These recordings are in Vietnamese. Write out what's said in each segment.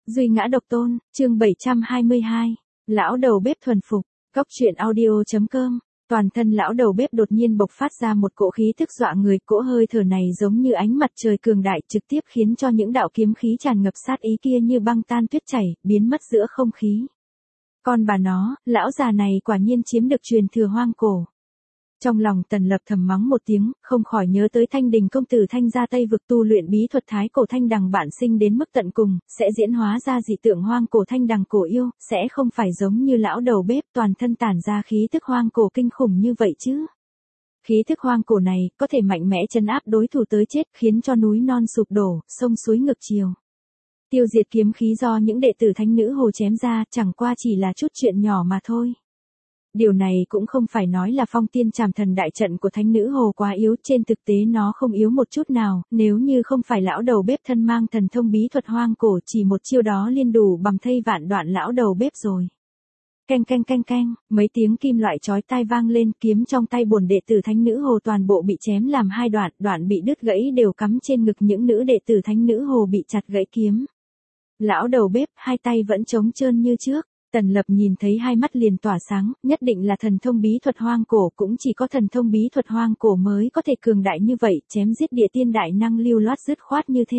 Duy ngã độc tôn, chương 722. Lão đầu bếp thuần phục. Cóc truyện audio.com. Toàn thân lão đầu bếp đột nhiên bộc phát ra một cỗ khí tức dọa người, cỗ hơi thở này giống như ánh mặt trời cường đại, trực tiếp khiến cho những đạo kiếm khí tràn ngập sát ý kia như băng tan tuyết chảy, biến mất giữa không khí. Con bà nó, lão già này quả nhiên chiếm được truyền thừa hoang cổ. Trong lòng Tần Lập thầm mắng một tiếng, không khỏi nhớ tới Thanh Đình công tử Thanh gia Tây vực tu luyện bí thuật thái cổ thanh đằng bản sinh đến mức tận cùng, sẽ diễn hóa ra dị tượng hoang cổ thanh đằng cổ yêu, sẽ không phải giống như lão đầu bếp toàn thân tản ra khí tức hoang cổ kinh khủng như vậy chứ. Khí tức hoang cổ này có thể mạnh mẽ trấn áp đối thủ tới chết, khiến cho núi non sụp đổ, sông suối ngược chiều. Tiêu diệt kiếm khí do những đệ tử thánh nữ hồ chém ra chẳng qua chỉ là chút chuyện nhỏ mà thôi. Điều này cũng không phải nói là phong tiên trảm thần đại trận của thánh nữ hồ quá yếu, trên thực tế nó không yếu một chút nào, nếu như không phải lão đầu bếp thân mang thần thông bí thuật hoang cổ, chỉ một chiêu đó liên đủ bằng thây vạn đoạn lão đầu bếp rồi. Canh canh canh canh, mấy tiếng kim loại chói tai vang lên, kiếm trong tay bổn đệ tử thánh nữ hồ toàn bộ bị chém làm hai đoạn, đoạn bị đứt gãy đều cắm trên ngực những nữ đệ tử thánh nữ hồ bị chặt gãy kiếm. Lão đầu bếp hai tay vẫn trống trơn như trước. Tần Lập nhìn thấy hai mắt liền tỏa sáng, nhất định là thần thông bí thuật hoang cổ, cũng chỉ có thần thông bí thuật hoang cổ mới có thể cường đại như vậy, chém giết địa tiên đại năng lưu loát dứt khoát như thế.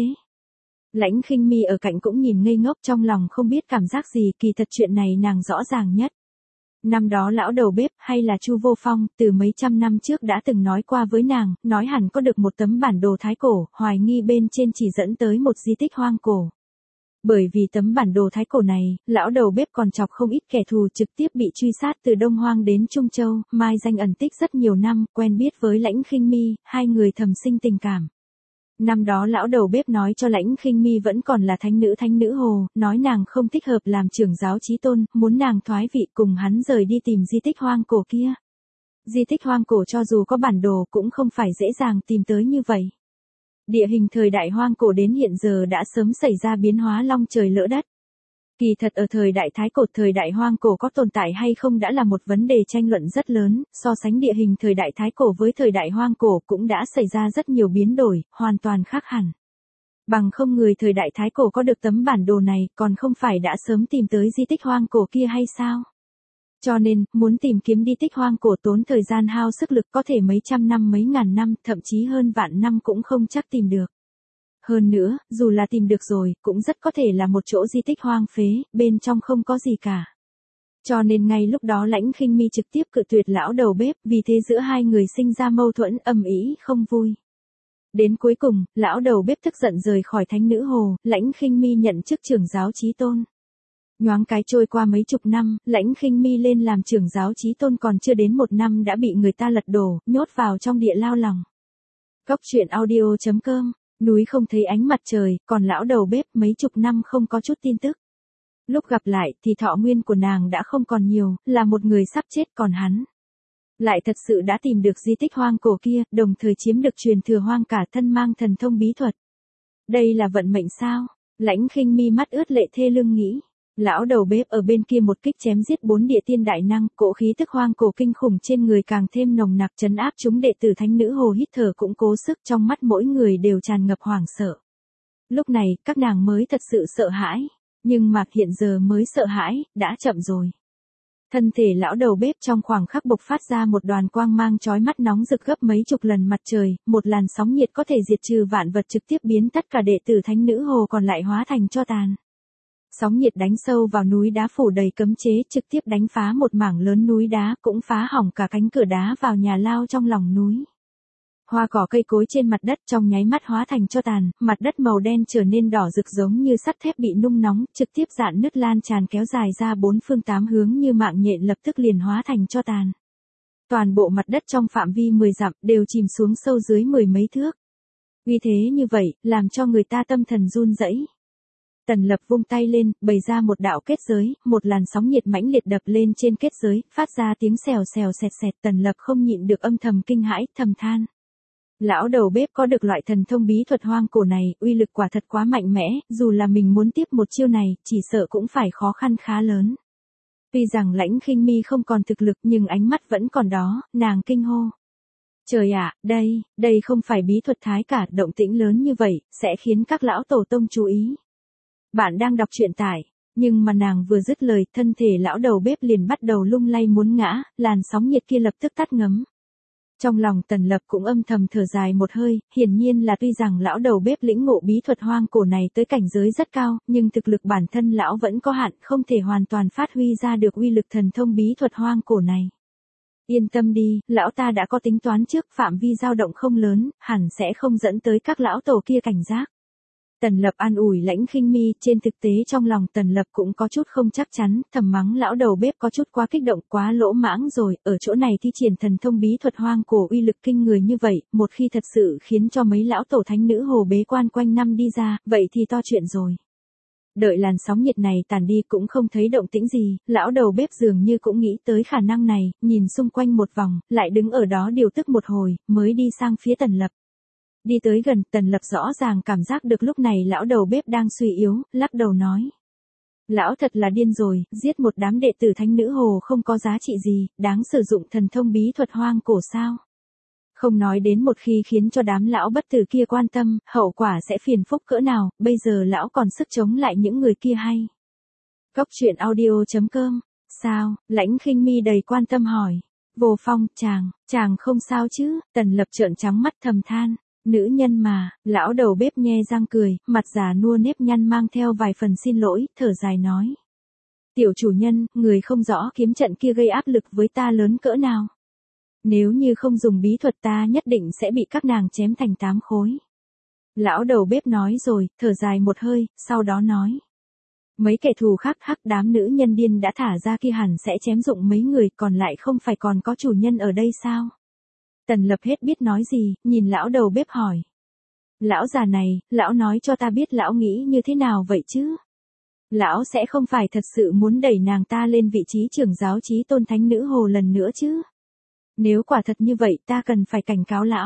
Lãnh Khinh Mi ở cạnh cũng nhìn ngây ngốc, trong lòng không biết cảm giác gì, kỳ thật chuyện này nàng rõ ràng nhất. Năm đó lão đầu bếp hay là Chu Vô Phong từ mấy trăm năm trước đã từng nói qua với nàng, nói hẳn có được một tấm bản đồ thái cổ, hoài nghi bên trên chỉ dẫn tới một di tích hoang cổ. Bởi vì tấm bản đồ thái cổ này, lão đầu bếp còn chọc không ít kẻ thù, trực tiếp bị truy sát từ Đông Hoang đến Trung Châu, mai danh ẩn tích rất nhiều năm, quen biết với Lãnh Khinh Mi, hai người thầm sinh tình cảm. Năm đó lão đầu bếp nói cho Lãnh Khinh Mi vẫn còn là thánh nữ hồ, nói nàng không thích hợp làm trưởng giáo chí tôn, muốn nàng thoái vị cùng hắn rời đi tìm di tích hoang cổ kia. Di tích hoang cổ cho dù có bản đồ cũng không phải dễ dàng tìm tới như vậy. Địa hình thời đại hoang cổ đến hiện giờ đã sớm xảy ra biến hóa long trời lỡ đất. Kỳ thật ở thời đại thái cổ, thời đại hoang cổ có tồn tại hay không đã là một vấn đề tranh luận rất lớn, so sánh địa hình thời đại thái cổ với thời đại hoang cổ cũng đã xảy ra rất nhiều biến đổi, hoàn toàn khác hẳn. Bằng không người thời đại thái cổ có được tấm bản đồ này, còn không phải đã sớm tìm tới di tích hoang cổ kia hay sao? Cho nên, muốn tìm kiếm di tích hoang cổ tốn thời gian hao sức lực, có thể mấy trăm năm mấy ngàn năm, thậm chí hơn vạn năm cũng không chắc tìm được. Hơn nữa, dù là tìm được rồi, cũng rất có thể là một chỗ di tích hoang phế, bên trong không có gì cả. Cho nên ngay lúc đó Lãnh Khinh Mi trực tiếp cự tuyệt lão đầu bếp, vì thế giữa hai người sinh ra mâu thuẫn ầm ĩ không vui. Đến cuối cùng, lão đầu bếp tức giận rời khỏi thánh nữ hồ, Lãnh Khinh Mi nhận chức trưởng giáo chí tôn. Nhoáng cái trôi qua mấy chục năm, Lãnh Khinh Mi lên làm trưởng giáo chí tôn còn chưa đến một năm đã bị người ta lật đổ, nhốt vào trong địa lao lòng. Cóc truyện audio.com. Núi không thấy ánh mặt trời, còn lão đầu bếp mấy chục năm không có chút tin tức. Lúc gặp lại thì thọ nguyên của nàng đã không còn nhiều, là một người sắp chết, còn hắn lại thật sự đã tìm được di tích hoang cổ kia, đồng thời chiếm được truyền thừa hoang cả, thân mang thần thông bí thuật. Đây là vận mệnh sao? Lãnh Khinh Mi mắt ướt lệ thê lương nghĩ. Lão đầu bếp ở bên kia một kích chém giết 4 địa tiên đại năng, cỗ khí tức hoang cổ kinh khủng trên người càng thêm nồng nặc, trấn áp chúng đệ tử thánh nữ hồ hít thở cũng cố sức, trong mắt mỗi người đều tràn ngập hoảng sợ. Lúc này, các nàng mới thật sự sợ hãi, nhưng mà hiện giờ mới sợ hãi, đã chậm rồi. Thân thể lão đầu bếp trong khoảng khắc bộc phát ra một đoàn quang mang chói mắt nóng rực gấp mấy chục lần mặt trời, một làn sóng nhiệt có thể diệt trừ vạn vật, trực tiếp biến tất cả đệ tử thánh nữ hồ còn lại hóa thành tro tàn. Sóng nhiệt đánh sâu vào núi đá phủ đầy cấm chế, trực tiếp đánh phá một mảng lớn núi đá, cũng phá hỏng cả cánh cửa đá vào nhà lao trong lòng núi. Hoa cỏ cây cối trên mặt đất trong nháy mắt hóa thành tro tàn, mặt đất màu đen trở nên đỏ rực giống như sắt thép bị nung nóng, trực tiếp rạn nứt lan tràn kéo dài ra bốn phương tám hướng như mạng nhện, lập tức liền hóa thành tro tàn. Toàn bộ mặt đất trong phạm vi 10 dặm đều chìm xuống sâu dưới 10 mấy thước. Uy thế như vậy, làm cho người ta tâm thần run rẩy. Tần Lập vung tay lên, bày ra một đạo kết giới, một làn sóng nhiệt mãnh liệt đập lên trên kết giới, phát ra tiếng xèo xèo xẹt xẹt. Tần Lập không nhịn được âm thầm kinh hãi, thầm than. Lão đầu bếp có được loại thần thông bí thuật hoang cổ này, uy lực quả thật quá mạnh mẽ, dù là mình muốn tiếp một chiêu này, chỉ sợ cũng phải khó khăn khá lớn. Tuy rằng Lãnh Khinh Mi không còn thực lực nhưng ánh mắt vẫn còn đó, nàng kinh hô. Trời ạ, đây không phải bí thuật thái cả, động tĩnh lớn như vậy, sẽ khiến các lão tổ tông chú ý. Bạn đang đọc truyện tại. Nhưng mà nàng vừa dứt lời, thân thể lão đầu bếp liền bắt đầu lung lay muốn ngã, làn sóng nhiệt kia lập tức tắt ngấm. Trong lòng Tần Lập cũng âm thầm thở dài một hơi, hiển nhiên là tuy rằng lão đầu bếp lĩnh ngộ bí thuật hoang cổ này tới cảnh giới rất cao, nhưng thực lực bản thân lão vẫn có hạn, không thể hoàn toàn phát huy ra được uy lực thần thông bí thuật hoang cổ này. Yên tâm đi, lão ta đã có tính toán trước, phạm vi dao động không lớn, hẳn sẽ không dẫn tới các lão tổ kia cảnh giác. Tần Lập an ủi Lãnh Khinh Mi, trên thực tế trong lòng Tần Lập cũng có chút không chắc chắn, thầm mắng lão đầu bếp có chút quá kích động, quá lỗ mãng rồi, ở chỗ này thi triển thần thông bí thuật hoang cổ uy lực kinh người như vậy, một khi thật sự khiến cho mấy lão tổ thánh nữ hồ bế quan quanh năm đi ra, vậy thì to chuyện rồi. Đợi làn sóng nhiệt này tàn đi cũng không thấy động tĩnh gì, lão đầu bếp dường như cũng nghĩ tới khả năng này, nhìn xung quanh một vòng, lại đứng ở đó điều tức một hồi, mới đi sang phía Tần Lập. Đi tới gần, Tần Lập rõ ràng cảm giác được lúc này lão đầu bếp đang suy yếu, lắc đầu nói. Lão thật là điên rồi, giết một đám đệ tử thánh nữ hồ không có giá trị gì, đáng sử dụng thần thông bí thuật hoang cổ sao. Không nói đến một khi khiến cho đám lão bất tử kia quan tâm, hậu quả sẽ phiền phức cỡ nào, bây giờ lão còn sức chống lại những người kia hay. Góc truyện audio.com, sao, Lãnh Khinh Mi đầy quan tâm hỏi. Vô Phong, chàng không sao chứ, Tần Lập trợn trắng mắt thầm than. Nữ nhân mà, lão đầu bếp nhe răng cười, mặt già nua nếp nhăn mang theo vài phần xin lỗi, thở dài nói. Tiểu chủ nhân, người không rõ kiếm trận kia gây áp lực với ta lớn cỡ nào. Nếu như không dùng bí thuật ta nhất định sẽ bị các nàng chém thành 8 khối. Lão đầu bếp nói rồi, thở dài một hơi, sau đó nói. Mấy kẻ thù khác hắc đám nữ nhân điên đã thả ra kia hẳn sẽ chém dụng mấy người, còn lại không phải còn có chủ nhân ở đây sao? Tần Lập hết biết nói gì, nhìn lão đầu bếp hỏi. Lão già này, lão nói cho ta biết lão nghĩ như thế nào vậy chứ? Lão sẽ không phải thật sự muốn đẩy nàng ta lên vị trí trưởng giáo chí tôn thánh nữ hồ lần nữa chứ? Nếu quả thật như vậy ta cần phải cảnh cáo lão.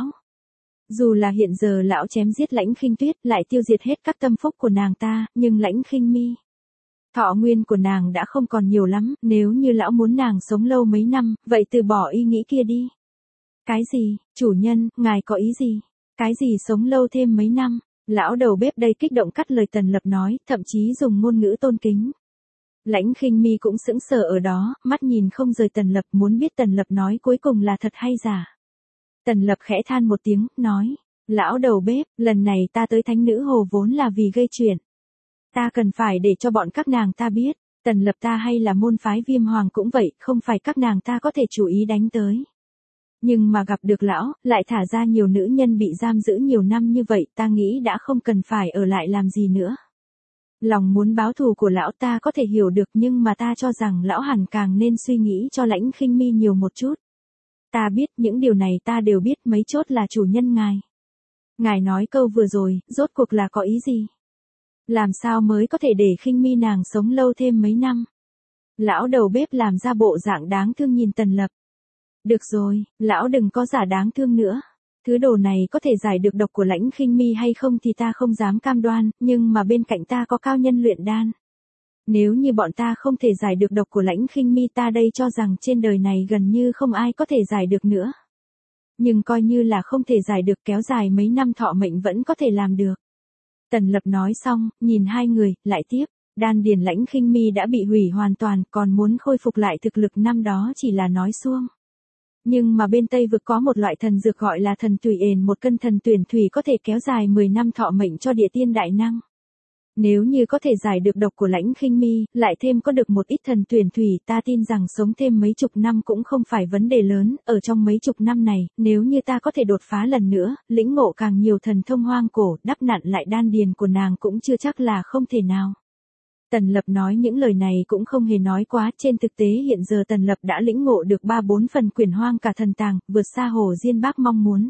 Dù là hiện giờ lão chém giết Lãnh Khinh Tuyết lại tiêu diệt hết các tâm phúc của nàng ta, nhưng Lãnh Khinh Mi. Thọ nguyên của nàng đã không còn nhiều lắm, nếu như lão muốn nàng sống lâu mấy năm, vậy từ bỏ ý nghĩ kia đi. Cái gì, chủ nhân, ngài có ý gì? Cái gì sống lâu thêm mấy năm? Lão đầu bếp đây kích động cắt lời Tần Lập nói, thậm chí dùng ngôn ngữ tôn kính. Lãnh Khinh Mi cũng sững sờ ở đó, mắt nhìn không rời Tần Lập, muốn biết Tần Lập nói cuối cùng là thật hay giả. Tần Lập khẽ than một tiếng, nói, lão đầu bếp, lần này ta tới thánh nữ hồ vốn là vì gây chuyện. Ta cần phải để cho bọn các nàng ta biết, Tần Lập ta hay là môn phái Viêm Hoàng cũng vậy, không phải các nàng ta có thể chủ ý đánh tới. Nhưng mà gặp được lão, lại thả ra nhiều nữ nhân bị giam giữ nhiều năm như vậy, ta nghĩ đã không cần phải ở lại làm gì nữa. Lòng muốn báo thù của lão ta có thể hiểu được, nhưng mà ta cho rằng lão hẳn càng nên suy nghĩ cho Lãnh Khinh Mi nhiều một chút. Ta biết những điều này ta đều biết, mấy chốt là chủ nhân ngài. Ngài nói câu vừa rồi, rốt cuộc là có ý gì? Làm sao mới có thể để Khinh Mi nàng sống lâu thêm mấy năm? Lão đầu bếp làm ra bộ dạng đáng thương nhìn Tần Lập. Được rồi, lão đừng có giả đáng thương nữa. Thứ đồ này có thể giải được độc của Lãnh Khinh Mi hay không thì ta không dám cam đoan, nhưng mà bên cạnh ta có cao nhân luyện đan. Nếu như bọn ta không thể giải được độc của Lãnh Khinh Mi ta đây cho rằng trên đời này gần như không ai có thể giải được nữa. Nhưng coi như là không thể giải được, kéo dài mấy năm thọ mệnh vẫn có thể làm được. Tần Lập nói xong, nhìn hai người, lại tiếp. Đan điền Lãnh Khinh Mi đã bị hủy hoàn toàn, còn muốn khôi phục lại thực lực năm đó chỉ là nói suông. Nhưng mà bên Tây vực có một loại thần dược gọi là thần tùy ền, một cân thần tuyển thủy có thể kéo dài 10 năm thọ mệnh cho địa tiên đại năng. Nếu như có thể giải được độc của Lãnh Khinh Mi, lại thêm có được một ít thần tuyển thủy, ta tin rằng sống thêm mấy chục năm cũng không phải vấn đề lớn, ở trong mấy chục năm này, nếu như ta có thể đột phá lần nữa, lĩnh ngộ càng nhiều thần thông hoang cổ, đắp nặn lại đan điền của nàng cũng chưa chắc là không thể nào. Tần Lập nói những lời này cũng không hề nói quá, trên thực tế hiện giờ Tần Lập đã lĩnh ngộ được 3-4 phần quyển hoang cả thần tàng, vượt xa Hồ Diên Bác mong muốn.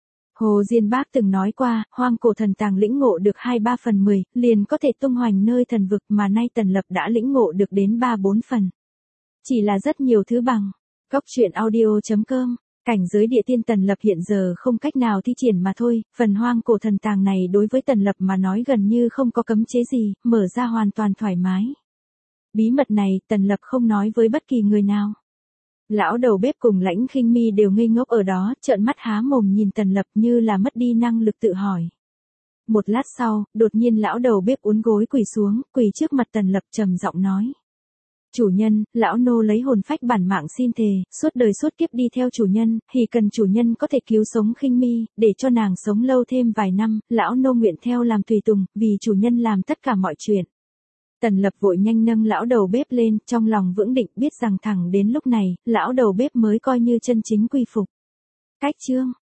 Hồ Diên Bác từng nói qua, hoang cổ thần tàng lĩnh ngộ được 2-3 phần 10, liền có thể tung hoành nơi thần vực, mà nay Tần Lập đã lĩnh ngộ được đến 3-4 phần. Chỉ là rất nhiều thứ bằng. Góc truyện audio.com, cảnh giới địa tiên Tần Lập hiện giờ không cách nào thi triển mà thôi, phần hoang cổ thần tàng này đối với Tần Lập mà nói gần như không có cấm chế gì, mở ra hoàn toàn thoải mái. Bí mật này Tần Lập không nói với bất kỳ người nào. Lão đầu bếp cùng Lãnh Khinh Mi đều ngây ngốc ở đó, trợn mắt há mồm nhìn Tần Lập như là mất đi năng lực tự hỏi. Một lát sau, đột nhiên lão đầu bếp uốn gối quỳ xuống, quỳ trước mặt Tần Lập trầm giọng nói. Chủ nhân, lão nô lấy hồn phách bản mạng xin thề, suốt đời suốt kiếp đi theo chủ nhân, thì cần chủ nhân có thể cứu sống Khinh Mi, để cho nàng sống lâu thêm vài năm, lão nô nguyện theo làm tùy tùng, vì chủ nhân làm tất cả mọi chuyện. Tần Lập vội nhanh nâng lão đầu bếp lên, trong lòng vững định biết rằng thẳng đến lúc này, lão đầu bếp mới coi như chân chính quy phục. Cách chương